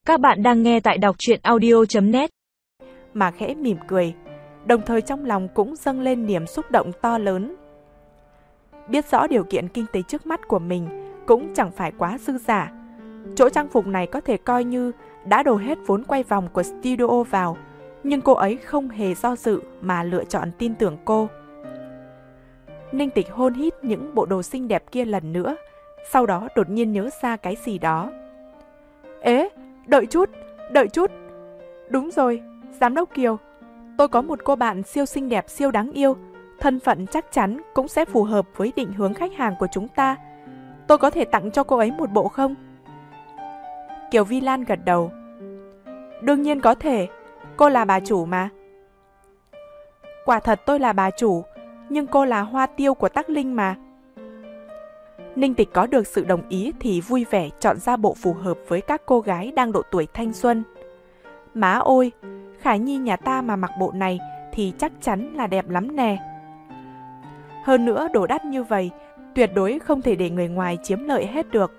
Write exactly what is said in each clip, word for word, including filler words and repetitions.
Các bạn đang nghe tại đọc truyện audio chấm net. Mà khẽ mỉm cười, đồng thời trong lòng cũng dâng lên niềm xúc động to lớn. Biết rõ điều kiện kinh tế trước mắt của mình cũng chẳng phải quá dư dả. Chỗ trang phục này có thể coi như đã đổ hết vốn quay vòng của studio vào, nhưng cô ấy không hề do dự mà lựa chọn tin tưởng cô. Ninh Tịch hôn hít những bộ đồ xinh đẹp kia lần nữa, sau đó đột nhiên nhớ ra cái gì đó. Ế, đợi chút, đợi chút. Đúng rồi, Giám đốc Kiều, tôi có một cô bạn siêu xinh đẹp siêu đáng yêu, thân phận chắc chắn cũng sẽ phù hợp với định hướng khách hàng của chúng ta. Tôi có thể tặng cho cô ấy một bộ không? Kiều Vi Lan gật đầu. Đương nhiên có thể, cô là bà chủ mà. Quả thật tôi là bà chủ, nhưng cô là hoa tiêu của Tắc Linh mà. Ninh Tịch có được sự đồng ý thì vui vẻ chọn ra bộ phù hợp với các cô gái đang độ tuổi thanh xuân. Má ôi, Khải Nhi nhà ta mà mặc bộ này thì chắc chắn là đẹp lắm nè. Hơn nữa đồ đắt như vậy, tuyệt đối không thể để người ngoài chiếm lợi hết được.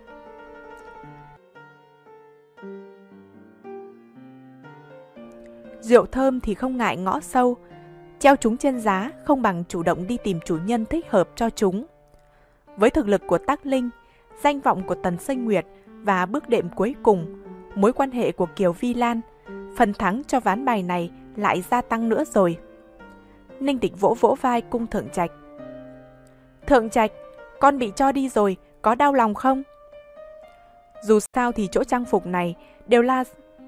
Rượu thơm thì không ngại ngõ sâu, treo chúng trên giá không bằng chủ động đi tìm chủ nhân thích hợp cho chúng. Với thực lực của Tắc Linh, danh vọng của Tần Sinh Nguyệt và bước đệm cuối cùng, mối quan hệ của Kiều Vi Lan, phần thắng cho ván bài này lại gia tăng nữa rồi. Ninh Tịch vỗ vỗ vai Cung Thượng Trạch. Thượng Trạch, con bị cho đi rồi, có đau lòng không? Dù sao thì chỗ trang phục này đều là...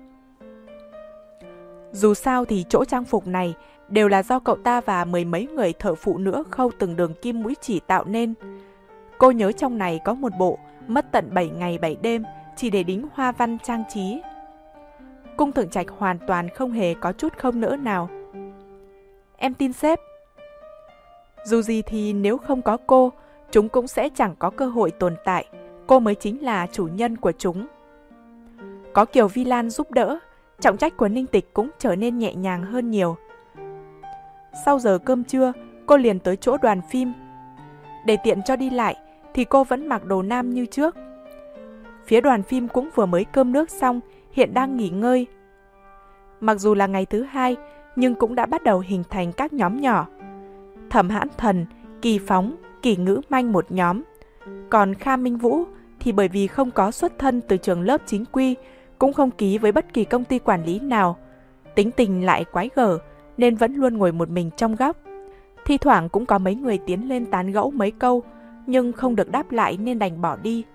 Dù sao thì chỗ trang phục này đều là do cậu ta và mười mấy người thợ phụ nữa khâu từng đường kim mũi chỉ tạo nên. Cô nhớ trong này có một bộ mất tận bảy ngày bảy đêm chỉ để đính hoa văn trang trí. Cung Thượng Trạch hoàn toàn không hề có chút không nỡ nào. Em tin sếp. Dù gì thì nếu không có cô, chúng cũng sẽ chẳng có cơ hội tồn tại. Cô mới chính là chủ nhân của chúng. Có Kiều Vi Lan giúp đỡ, trọng trách của Ninh Tịch cũng trở nên nhẹ nhàng hơn nhiều. Sau giờ cơm trưa, cô liền tới chỗ đoàn phim. Để tiện cho đi lại, thì cô vẫn mặc đồ nam như trước. Phía đoàn phim cũng vừa mới cơm nước xong, hiện đang nghỉ ngơi. Mặc dù là ngày thứ hai, nhưng cũng đã bắt đầu hình thành các nhóm nhỏ. Thẩm Hãn Thần, Kỳ Phóng, Kỳ Ngữ Manh một nhóm. Còn Kha Minh Vũ thì bởi vì không có xuất thân từ trường lớp chính quy, cũng không ký với bất kỳ công ty quản lý nào. Tính tình lại quái gở, nên vẫn luôn ngồi một mình trong góc. Thi thoảng cũng có mấy người tiến lên tán gẫu mấy câu, nhưng không được đáp lại nên đành bỏ đi.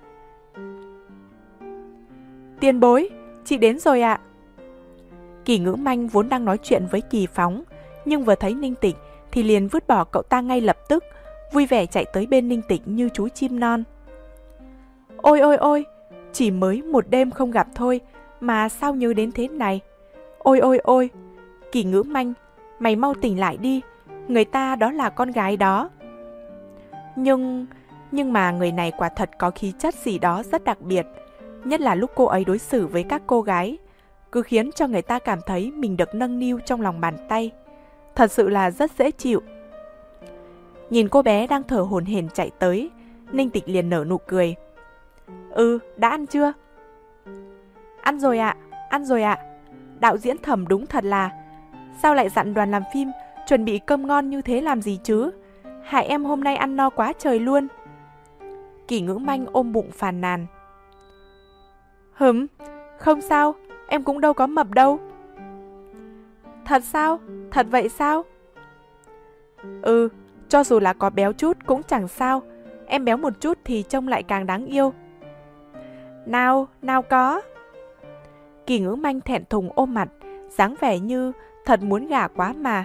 Tiền bối, chị đến rồi ạ. Kỳ Ngữ Manh vốn đang nói chuyện với Kỳ Phóng, nhưng vừa thấy Ninh Tịch thì liền vứt bỏ cậu ta ngay lập tức, vui vẻ chạy tới bên Ninh Tịch như chú chim non. Ôi ôi ôi, chỉ mới một đêm không gặp thôi, mà sao nhớ đến thế này? Ôi ôi ôi, Kỳ Ngữ Manh, mày mau tỉnh lại đi, người ta đó là con gái đó. Nhưng, nhưng mà người này quả thật có khí chất gì đó rất đặc biệt, nhất là lúc cô ấy đối xử với các cô gái, cứ khiến cho người ta cảm thấy mình được nâng niu trong lòng bàn tay. Thật sự là rất dễ chịu. Nhìn cô bé đang thở hổn hển chạy tới, Ninh Tịch liền nở nụ cười. Ừ, đã ăn chưa? Ăn rồi ạ, ăn rồi ạ. Đạo diễn Thẩm đúng thật là... Sao lại dặn đoàn làm phim chuẩn bị cơm ngon như thế làm gì chứ? Hại em hôm nay ăn no quá trời luôn. Kỳ Ngữ Manh ôm bụng phàn nàn. Hửm, không sao, em cũng đâu có mập đâu. Thật sao? Thật vậy sao? Ừ, cho dù là có béo chút cũng chẳng sao. Em béo một chút thì trông lại càng đáng yêu. Nào, nào có. Kỳ Ngữ Manh thẹn thùng ôm mặt, dáng vẻ như thật muốn gả quá mà.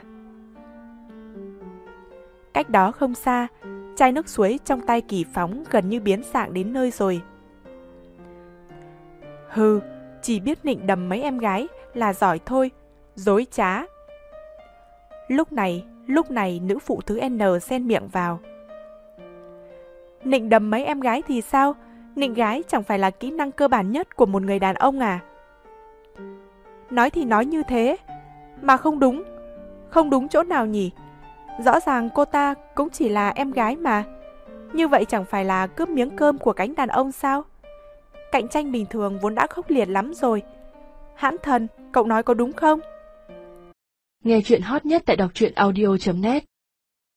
Cách đó không xa, chai nước suối trong tay Kỳ Phóng gần như biến dạng đến nơi rồi. Hừ, chỉ biết nịnh đầm mấy em gái là giỏi thôi, dối trá. Lúc này, lúc này nữ phụ thứ N xen miệng vào. Nịnh đầm mấy em gái thì sao? Nịnh gái chẳng phải là kỹ năng cơ bản nhất của một người đàn ông à? Nói thì nói như thế, mà không đúng. Không đúng chỗ nào nhỉ? Rõ ràng cô ta cũng chỉ là em gái mà. Như vậy chẳng phải là cướp miếng cơm của cánh đàn ông sao? Cạnh tranh bình thường vốn đã khốc liệt lắm rồi. Hãn thần, cậu nói có đúng không? Nghe chuyện hot nhất tại đọc truyện audio chấm net.